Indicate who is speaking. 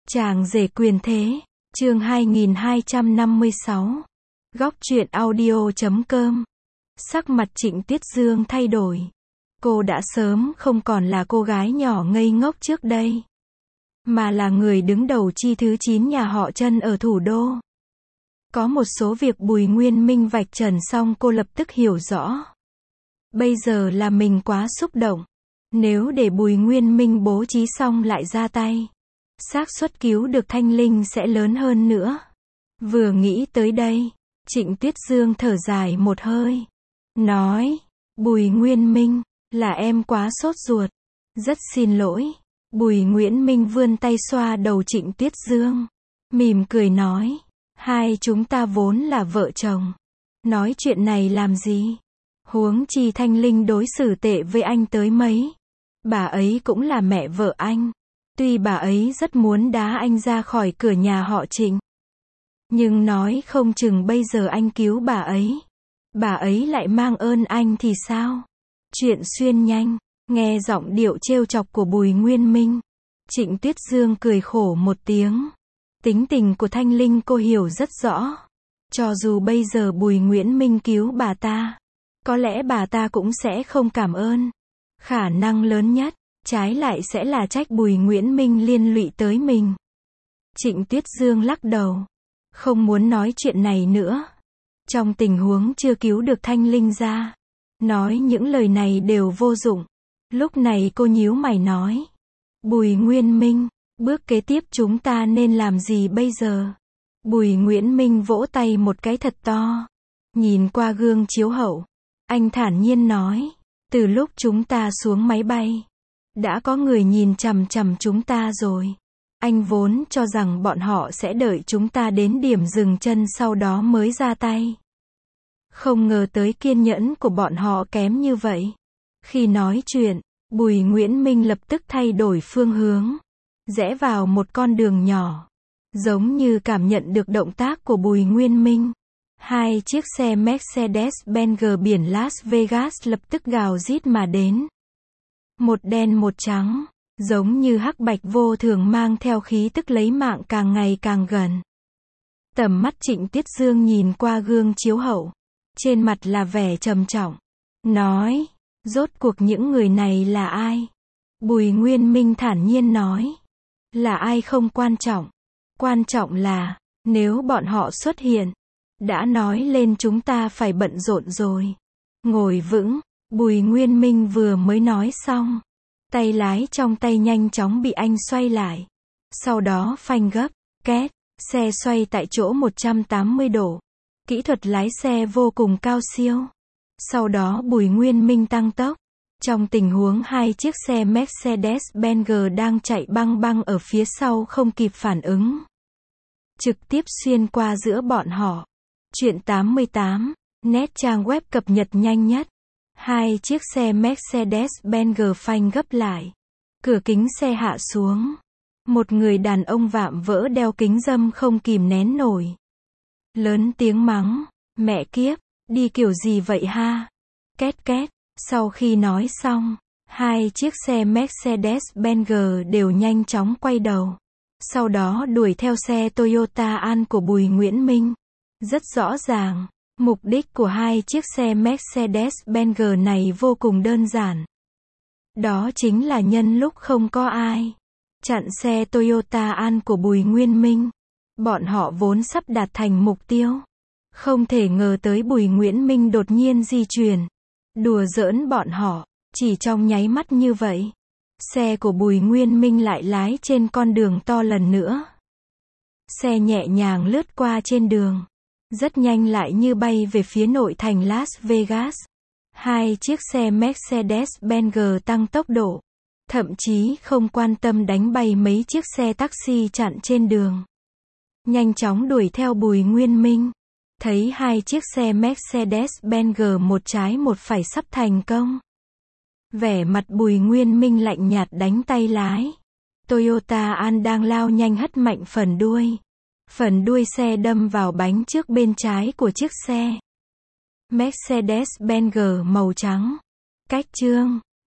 Speaker 1: Chàng rể quyền thế, chương 2256. Góc truyện audio.com. Sắc mặt Trịnh Tuyết Dương thay đổi. Cô đã sớm không còn là cô gái nhỏ ngây ngốc trước đây, mà là người đứng đầu chi thứ 9 nhà họ Trân ở thủ đô. Có một số việc Bùi Nguyên Minh vạch trần xong cô lập tức hiểu rõ. Bây giờ là mình quá xúc động. Nếu để Bùi Nguyên Minh bố trí xong lại ra tay, xác suất cứu được Thanh Linh sẽ lớn hơn nữa. Vừa nghĩ tới đây, Trịnh Tuyết Dương thở dài một hơi, nói, Bùi Nguyên Minh, là em quá sốt ruột. Rất xin lỗi. Bùi Nguyễn Minh vươn tay xoa đầu Trịnh Tuyết Dương, mỉm cười nói, hai chúng ta vốn là vợ chồng. Nói chuyện này làm gì? Huống chi Thanh Linh đối xử tệ với anh tới mấy. Bà ấy cũng là mẹ vợ anh. Tuy bà ấy rất muốn đá anh ra khỏi cửa nhà họ Trịnh, nhưng nói không chừng bây giờ anh cứu bà ấy lại mang ơn anh thì sao? Chuyện xuyên nhanh. Nghe giọng điệu trêu chọc của Bùi Nguyên Minh, Trịnh Tuyết Dương cười khổ một tiếng. Tính tình của Thanh Linh cô hiểu rất rõ. Cho dù bây giờ Bùi Nguyễn Minh cứu bà ta, có lẽ bà ta cũng sẽ không cảm ơn. Khả năng lớn nhất, trái lại sẽ là trách Bùi Nguyễn Minh liên lụy tới mình. Trịnh Tuyết Dương lắc đầu, không muốn nói chuyện này nữa. Trong tình huống chưa cứu được Thanh Linh ra, nói những lời này đều vô dụng. Lúc này cô nhíu mày nói, Bùi Nguyên Minh, bước kế tiếp chúng ta nên làm gì bây giờ? Bùi Nguyễn Minh vỗ tay một cái thật to, nhìn qua gương chiếu hậu, anh thản nhiên nói, từ lúc chúng ta xuống máy bay, đã có người nhìn chằm chằm chúng ta rồi. Anh vốn cho rằng bọn họ sẽ đợi chúng ta đến điểm dừng chân sau đó mới ra tay. Không ngờ tới kiên nhẫn của bọn họ kém như vậy. Khi nói chuyện, Bùi Nguyễn Minh lập tức thay đổi phương hướng, rẽ vào một con đường nhỏ. Giống như cảm nhận được động tác của Bùi Nguyên Minh, hai chiếc xe Mercedes-Benz biển Las Vegas lập tức gào rít mà đến. Một đen một trắng, giống như hắc bạch vô thường mang theo khí tức lấy mạng càng ngày càng gần. Tầm mắt Trịnh Tuyết Dương nhìn qua gương chiếu hậu, trên mặt là vẻ trầm trọng, nói, rốt cuộc những người này là ai? Bùi Nguyên Minh thản nhiên nói, là ai không quan trọng. Quan trọng là, nếu bọn họ xuất hiện, đã nói lên chúng ta phải bận rộn rồi. Ngồi vững, Bùi Nguyên Minh vừa mới nói xong, tay lái trong tay nhanh chóng bị anh xoay lại. Sau đó phanh gấp, két, xe xoay tại chỗ 180 độ. Kỹ thuật lái xe vô cùng cao siêu. Sau đó Bùi Nguyên Minh tăng tốc. Trong tình huống hai chiếc xe Mercedes-Benz đang chạy băng băng ở phía sau không kịp phản ứng, trực tiếp xuyên qua giữa bọn họ. Chuyện 88, net trang web cập nhật nhanh nhất. Hai chiếc xe Mercedes-Benz phanh gấp lại. Cửa kính xe hạ xuống. Một người đàn ông vạm vỡ đeo kính râm không kìm nén nổi, lớn tiếng mắng, mẹ kiếp, đi kiểu gì vậy ha? Két két. Sau khi nói xong, hai chiếc xe Mercedes-Benz đều nhanh chóng quay đầu. Sau đó đuổi theo xe Toyota An của Bùi Nguyễn Minh. Rất rõ ràng, mục đích của hai chiếc xe Mercedes-Benz này vô cùng đơn giản. Đó chính là nhân lúc không có ai, chặn xe Toyota An của Bùi Nguyên Minh. Bọn họ vốn sắp đạt thành mục tiêu. Không thể ngờ tới Bùi Nguyễn Minh đột nhiên di chuyển. Đùa giỡn bọn họ, chỉ trong nháy mắt như vậy. Xe của Bùi Nguyên Minh lại lái trên con đường to lần nữa. Xe nhẹ nhàng lướt qua trên đường, rất nhanh lại như bay về phía nội thành Las Vegas. Hai chiếc xe Mercedes-Benz tăng tốc độ, thậm chí không quan tâm đánh bay mấy chiếc xe taxi chặn trên đường. Nhanh chóng đuổi theo Bùi Nguyên Minh. Thấy hai chiếc xe Mercedes-Benz một trái một phải sắp thành công, vẻ mặt Bùi Nguyên Minh lạnh nhạt đánh tay lái. Toyota An đang lao nhanh hất mạnh phần đuôi. Phần đuôi xe đâm vào bánh trước bên trái của chiếc xe Mercedes-Benz màu trắng. Cách chương